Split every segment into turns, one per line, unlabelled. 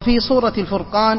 في سورة الفرقان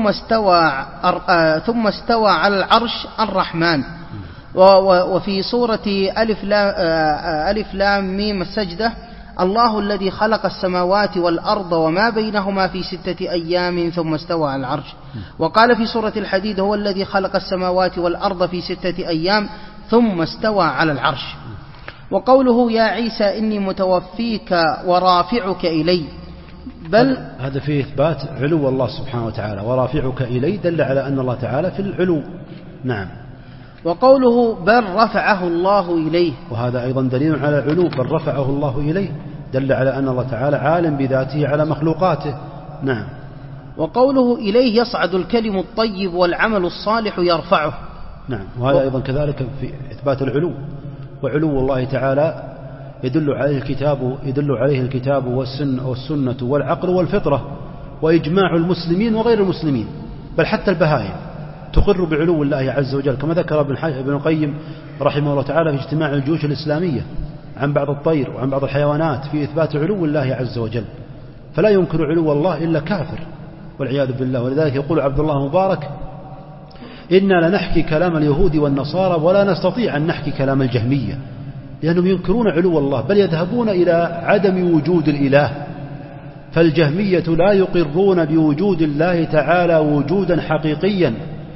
ثم استوى على العرش الرحمن. وفي سورة ألف لام ميم السجدة الله الذي خلق السماوات والأرض وما بينهما في 6 أيام ثم استوى على العرش. وقال في سورة الحديد هو الذي خلق السماوات والأرض في 6 أيام ثم استوى على العرش. وقوله يا عيسى إني متوفيك ورافعك إلي، بل
هذا فيه إثبات علو الله سبحانه وتعالى، ورافعك إلي دل على أن الله تعالى في العلو. نعم.
وقوله بل رفعه الله إليه،
وهذا أيضا دليل على العلو، بل رفعه الله إليه دل على أن الله تعالى عالم بذاته على مخلوقاته. نعم.
وقوله إليه يصعد الكلم الطيب والعمل الصالح يرفعه.
نعم. وهذا أيضا كذلك في إثبات العلو، وعلو الله تعالى يدل عليه الكتاب والسنة والعقل والفطرة وإجماع المسلمين وغير المسلمين، بل حتى البهائم تقر بعلو الله عز وجل، كما ذكر ابن القيم رحمه الله تعالى في اجتماع الجيوش الإسلامية عن بعض الطير وعن بعض الحيوانات في إثبات علو الله عز وجل. فلا ينكر علو الله إلا كافر والعياذ بالله. ولذلك يقول عبد الله مبارك إنا لنحكي كلام اليهود والنصارى ولا نستطيع أن نحكي كلام الجهمية، لأنهم ينكرون علو الله بل يذهبون إلى عدم وجود الإله. فالجهمية لا يقرون بوجود الله تعالى وجودا حقيقيا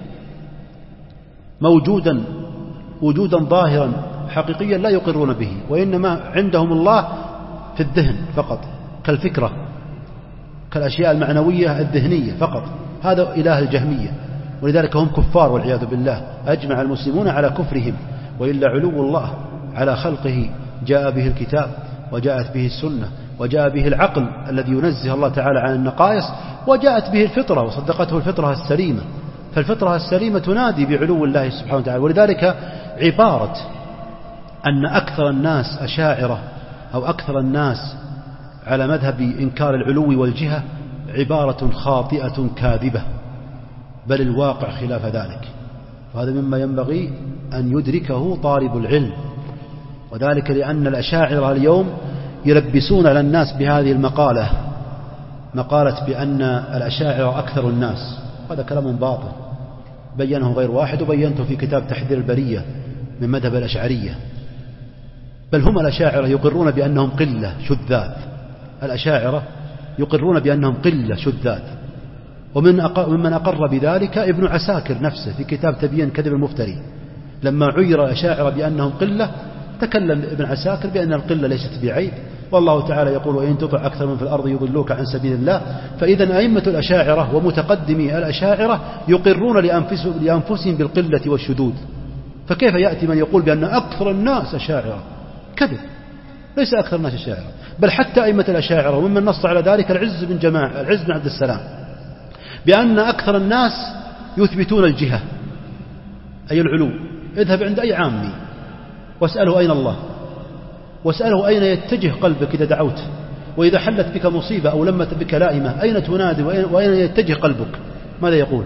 موجودا وجودا ظاهرا حقيقيا لا يقرون به، وإنما عندهم الله في الذهن فقط، كالفكرة، كالأشياء المعنوية الذهنية فقط. هذا إله الجهمية، ولذلك هم كفار والعياذ بالله. أجمع المسلمون على كفرهم، وإلا علو الله على خلقه جاء به الكتاب وجاءت به السنة وجاء به العقل الذي ينزه الله تعالى عن النقائص، وجاءت به الفطرة وصدقته الفطرة السليمة. فالفطرة السليمة تنادي بعلو الله سبحانه وتعالى. ولذلك عبارة أن أكثر الناس أشاعرة أو أكثر الناس على مذهب إنكار العلو والجهة عبارة خاطئة كاذبة، بل الواقع خلاف ذلك. وهذا مما ينبغي أن يدركه طالب العلم، وذلك لأن الأشاعرة اليوم يلبسون على الناس بهذه مقالة بأن الأشاعرة أكثر الناس. هذا كلام باطل بينه غير واحد، وبينته في كتاب تحذير البرية من مذهب الأشعرية. بل هم الأشاعرة يقرون بأنهم قلة شذاذ، الأشاعرة يقرون بأنهم قلة شذاذ. وممن أقر بذلك ابن عساكر نفسه في كتاب تبيين كذب المفتري، لما عير الأشاعرة بأنهم قلة تكلم ابن عساكر بأن القلة ليست بعيب، والله تعالى يقول وإن تطع أكثر من في الأرض يضلوك عن سبيل الله. فإذا أئمة الأشاعرة ومتقدمي الأشاعرة يقرون لأنفسهم بالقلة والشذوذ، فكيف يأتي من يقول بأن أكثر الناس أشاعرة؟ كذب، ليس أكثر الناس أشاعرة، بل حتى أئمة الأشاعرة وممن نص على ذلك العز بن عبد السلام بأن أكثر الناس يثبتون الجهة أي العلو. اذهب عند أي عامي واسأله أين الله، واسأله أين يتجه قلبك إذا دعوت، وإذا حلت بك مصيبة أو لمت بك لائمة أين تنادي وأين يتجه قلبك؟ ماذا يقول؟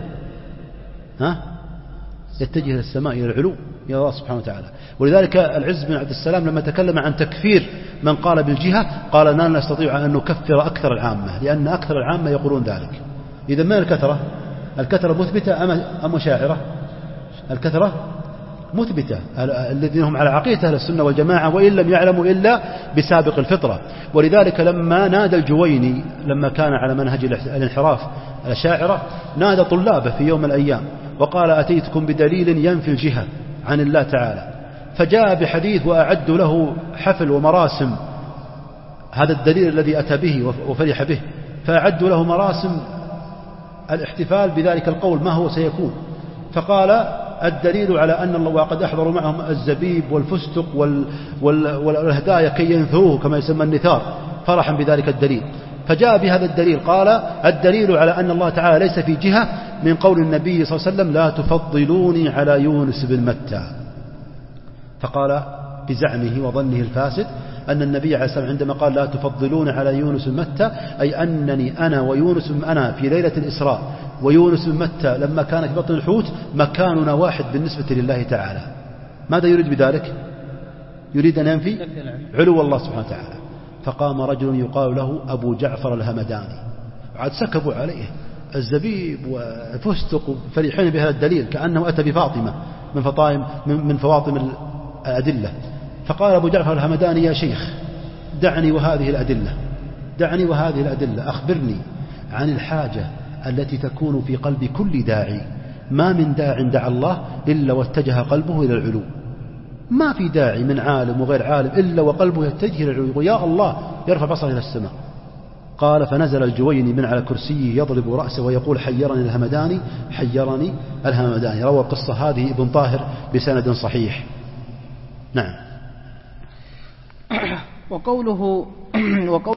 يتجه إلى السماء، إلى العلو، إلى الله سبحانه وتعالى. ولذلك العز بن عبد السلام لما تكلم عن تكفير من قال بالجهة قال لا نستطيع أن نكفر أكثر العامة، لأن أكثر العامة يقولون ذلك. إذا ما الكثرة مثبتة أم مشاعرة؟ الكثرة مثبتة، الذين هم على عقيدة أهل السنة والجماعة، وإن لم يعلموا إلا بسابق الفطرة. ولذلك لما نادى الجويني لما كان على منهج الانحراف الأشاعرة نادى طلابه في يوم من الأيام وقال أتيتكم بدليل ينفي الجهة عن الله تعالى، فجاء بحديث وأعد له حفل ومراسم هذا الدليل الذي أتى به وفرح به، فأعد له مراسم الاحتفال بذلك القول ما هو سيكون. فقال الدليل على أن الله وقد أحضروا معهم الزبيب والفستق والهدايا كي ينثروه كما يسمى النثار فرحا بذلك الدليل. فجاء بهذا الدليل قال الدليل على أن الله تعالى ليس في جهة من قول النبي صلى الله عليه وسلم لا تفضلوني على يونس بن متى. فقال بزعمه وظنه الفاسد أن النبي عليه الصلاة والسلام عندما قال لا تفضلون على يونس بن متى أي أنني أنا ويونس أنا في ليلة الإسراء ويونس بن متى لما كان في بطن الحوت مكاننا واحد بالنسبة لله تعالى. ماذا يريد بذلك؟ يريد أن ينفي علو الله سبحانه وتعالى. فقام رجل يقال له أبو جعفر الهمداني وعاد سكبوا عليه الزبيب والفستق فرحين بهذا الدليل كأنه أتى بفاطمة من فواطم الأدلة. فقال أبو جعفر الهمداني: يا شيخ دعني وهذه الأدلة أخبرني عن الحاجة التي تكون في قلب كل داعي. ما من داع دعا الله إلا واتجه قلبه إلى العلو، ما في داعي من عالم وغير عالم إلا وقلبه يتجه إلى العلو، ويا الله يرفع بصره إلى السماء. قال: فنزل الجويني من على كرسيه يضرب رأسه ويقول: حيرني الهمداني. روى القصة هذه ابن طاهر بسند صحيح. نعم.
وقوله